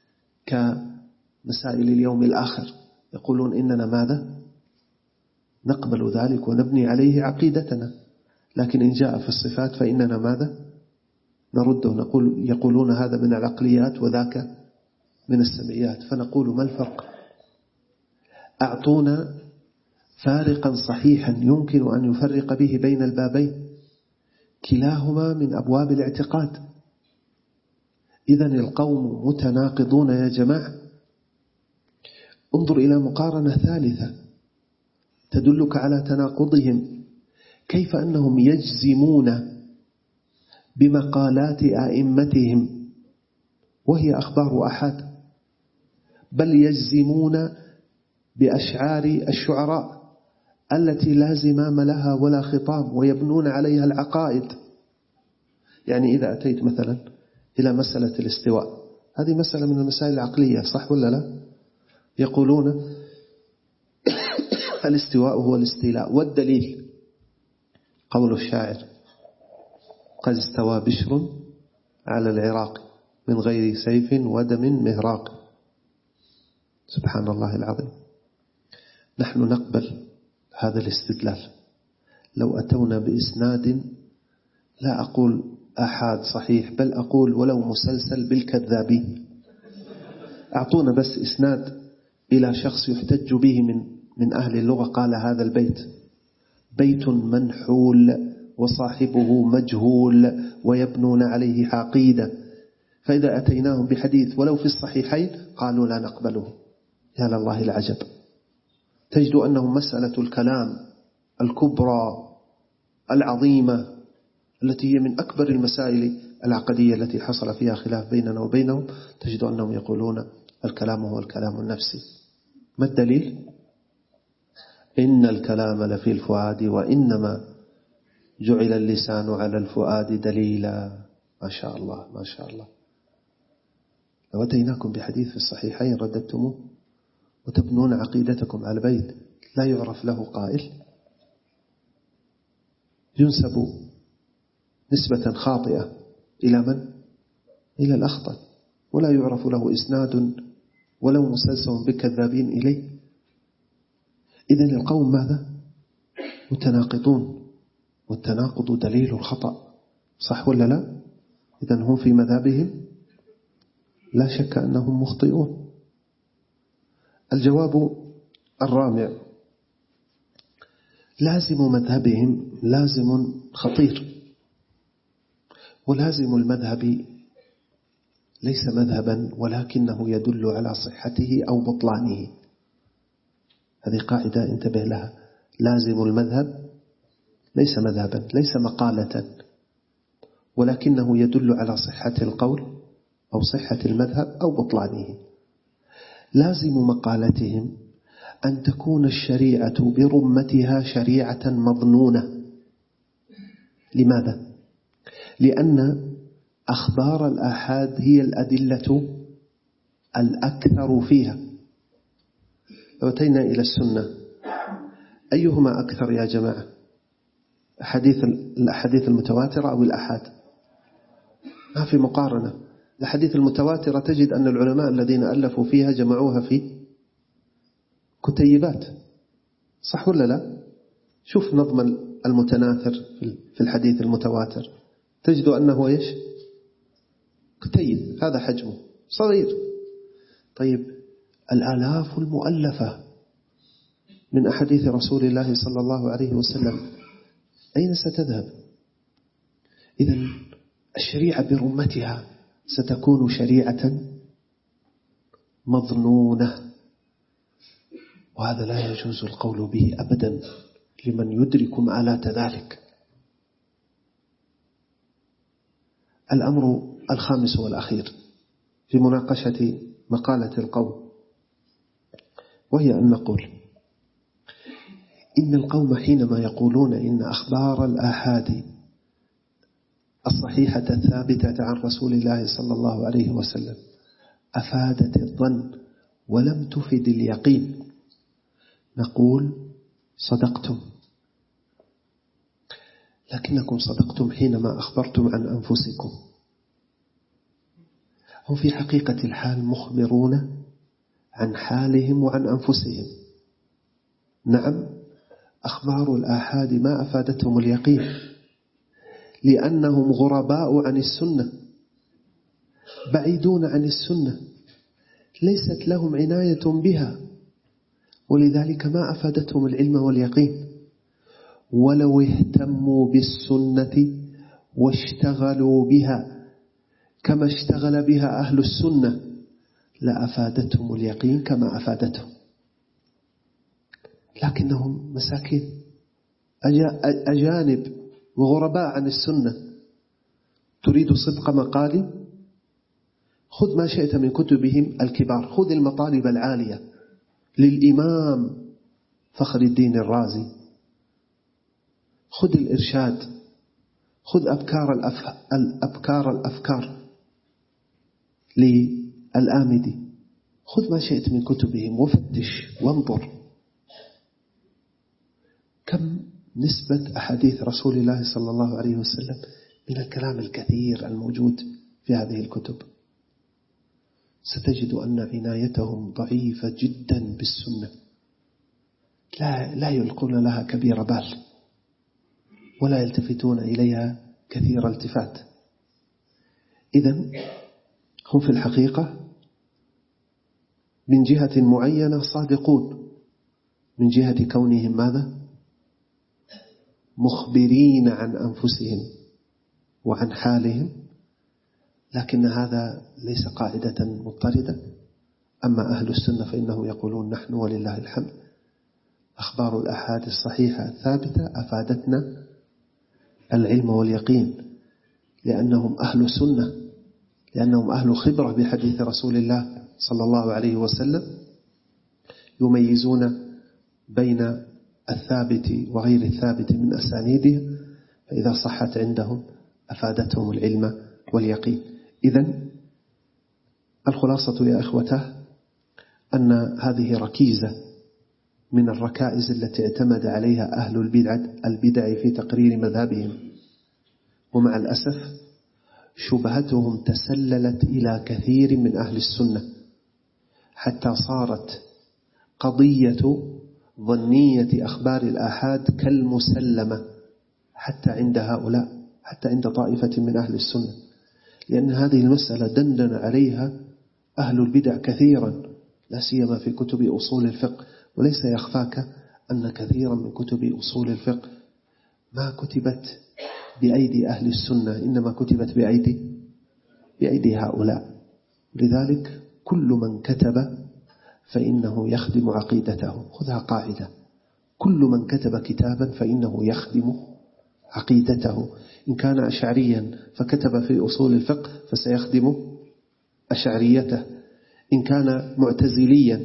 كمسائل اليوم الآخر، يقولون إننا ماذا؟ نقبل ذلك ونبني عليه عقيدتنا. لكن إن جاء في الصفات فإننا ماذا؟ نرده، يقولون هذا من العقليات وذاك من السمعيات. فنقول ما الفرق؟ أعطونا فارقا صحيحا يمكن أن يفرق به بين البابين، كلاهما من أبواب الاعتقاد. إذن القوم متناقضون يا جماعة. انظر إلى مقارنة ثالثة تدلك على تناقضهم، كيف أنهم يجزمون بمقالات أئمتهم وهي أخبار آحاد، بل يجزمون بأشعار الشعراء التي لا زمام لها ولا خطام، ويبنون عليها العقائد. يعني إذا أتيت مثلا إلى مسألة الاستواء، هذه مسألة من المسائل العقلية، صح ولا لا؟ يقولون الاستواء هو الاستيلاء، والدليل قول الشاعر: قد استوى بشر على العراق من غير سيف ودم مهراق. سبحان الله العظيم. نحن نقبل هذا الاستدلال لو أتونا بإسناد، لا أقول آحاد صحيح، بل أقول ولو مسلسل بالكذابين. أعطونا بس إسناد إلى شخص يحتج به من أهل اللغة قال هذا البيت بيت منحول وصاحبه مجهول ويبنون عليه عقيدة. فإذا أتيناهم بحديث ولو في الصحيحين قالوا لا نقبله. يا لله العجب. تجد أنهم مسألة الكلام الكبرى العظيمة التي هي من أكبر المسائل العقدية التي حصل فيها خلاف بيننا وبينهم، تجد أنهم يقولون الكلام هو الكلام النفسي. ما الدليل؟ إن الكلام لفي الفؤاد وإنما جعل اللسان على الفؤاد دليلا. ما شاء الله ما شاء الله. لو أتيناكم بحديث في الصحيحين رددتموه وتبنون عقيدتكم على بيت لا يعرف له قائل، ينسب نسبة خاطئة إلى من؟ إلى الأخطأ، ولا يعرف له إسناد ولو مسلسل بكذابين إليه. إذن القوم ماذا؟ متناقضون، والتناقض دليل الخطأ، صح ولا لا؟ إذن هم في مذهبهم لا شك أنهم مخطئون. الجواب الرابع: لازم مذهبهم لازم خطير، ولازم المذهب ليس مذهبا ولكنه يدل على صحته أو بطلانه. هذه قاعدة انتبه لها. لازم المذهب ليس مذهبا، ليس مقالة، ولكنه يدل على صحة القول أو صحة المذهب أو بطلانه. لازم مقالتهم أن تكون الشريعة برمتها شريعة مظنونة. لماذا؟ لأن أخبار الآحاد هي الأدلة الأكثر فيها. لو أتينا إلى السنة أيهما أكثر يا جماعة؟ الأحاديث المتواترة أو الآحاد؟ ما في مقارنة. الحديث المتواترة تجد أن العلماء الذين ألفوا فيها جمعوها في كتيبات، صح ولا لا؟ شوف نظم المتناثر في الحديث المتواتر، تجد أنه إيش؟ كتيب، هذا حجمه صغير. طيب الآلاف المؤلفة من أحاديث رسول الله صلى الله عليه وسلم أين ستذهب؟ إذن الشريعة برمتها ستكون شريعة مظنونة، وهذا لا يجوز القول به أبدا. لمن يدرك مآلات ذلك. الأمر الخامس والأخير في مناقشة مقالة القوم، وهي أن نقول إن القوم حينما يقولون إن أخبار الآحاد الصحيحة الثابتة عن رسول الله صلى الله عليه وسلم أفادت الظن ولم تفد اليقين، نقول صدقتم، لكنكم صدقتم حينما أخبرتم عن أنفسكم. هم في حقيقة الحال مخبرون عن حالهم وعن أنفسهم. نعم، أخبار الآحاد ما أفادتهم اليقين، لأنهم غرباء عن السنة، بعيدون عن السنة، ليست لهم عناية بها، ولذلك ما أفادتهم العلم واليقين. ولو اهتموا بالسنة واشتغلوا بها كما اشتغل بها أهل السنة لأفادتهم اليقين كما أفادتهم، لكنهم مساكين أجانب وغرباء عن السنة. تريد صدق مقالي؟ خذ ما شئت من كتبهم الكبار، خذ المطالب العالية للإمام فخر الدين الرازي، خذ الإرشاد، خذ أبكار الأفكار للآمدي، خذ ما شئت من كتبهم وفتش وانظر كم نسبة أحاديث رسول الله صلى الله عليه وسلم من الكلام الكثير الموجود في هذه الكتب. ستجد أن عنايتهم ضعيفة جدا بالسنة، لا يلقون لها كبير بال ولا يلتفتون إليها كثير التفات. إذن هم في الحقيقة من جهة معينة صادقون، من جهة كونهم ماذا؟ مخبرين عن أنفسهم وعن حالهم، لكن هذا ليس قاعدة مضطردة. أما أهل السنة فإنه يقولون نحن ولله الحمد أخبار الآحاد الصحيحة الثابتة أفادتنا العلم واليقين، لأنهم أهل سنة، لأنهم أهل خبرة بحديث رسول الله صلى الله عليه وسلم، يميزون بين الثابت وغير الثابت من أسانيده، فإذا صحت عندهم أفادتهم العلم واليقين. إذن الخلاصة يا إخوته أن هذه ركيزة من الركائز التي اعتمد عليها أهل البدع في تقرير مذهبهم، ومع الأسف شبهتهم تسللت إلى كثير من أهل السنة حتى صارت قضية ظنية أخبار الآحاد كالمسلمة حتى عند هؤلاء، حتى عند طائفة من أهل السنة، لأن هذه المسألة دندن عليها أهل البدع كثيرا، لا سيما في كتب أصول الفقه. وليس يخفاك أن كثيرا من كتب أصول الفقه ما كتبت بأيدي أهل السنة، إنما كتبت بأيدي هؤلاء. لذلك كل من كتب فإنه يخدم عقيدته، خذها قاعدة، كل من كتب كتابا فإنه يخدم عقيدته. إن كان أشعريا فكتب في أصول الفقه فسيخدم أشعريته، إن كان معتزليا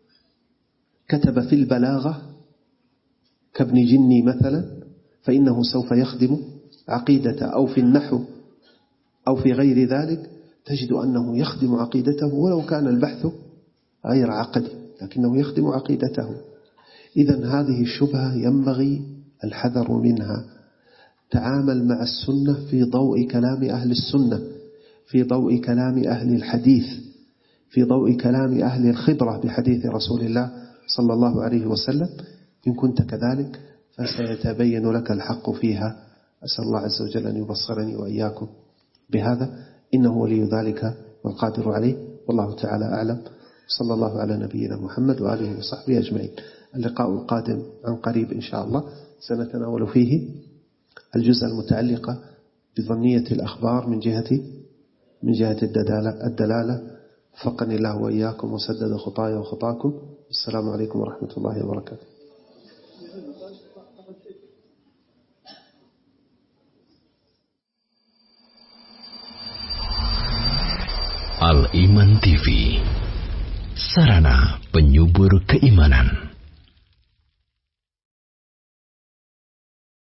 كتب في البلاغة كابن جني مثلا فإنه سوف يخدم عقيدته، أو في النحو أو في غير ذلك تجد أنه يخدم عقيدته ولو كان البحث غير عقدي، لكنه يخدم عقيدته. إذن هذه الشبهة ينبغي الحذر منها. تعامل مع السنة في ضوء كلام أهل السنة، في ضوء كلام أهل الحديث، في ضوء كلام أهل الخبرة بحديث رسول الله صلى الله عليه وسلم. إن كنت كذلك فسيتبين لك الحق فيها. أسأل الله عز وجل أن يبصرني وإياكم بهذا، إنه ولي ذلك والقادر عليه، والله تعالى أعلم. صلى الله على نبينا محمد وآله وصحبه أجمعين. اللقاء القادم عن قريب إن شاء الله سنتناول فيه الجزء المتعلق بظنية الأخبار من جهة الدلالة. فقني الله وإياكم وسدد خطايا وخطاكم. السلام عليكم ورحمة الله وبركاته. Al Iman TV, sarana penyubur keimanan.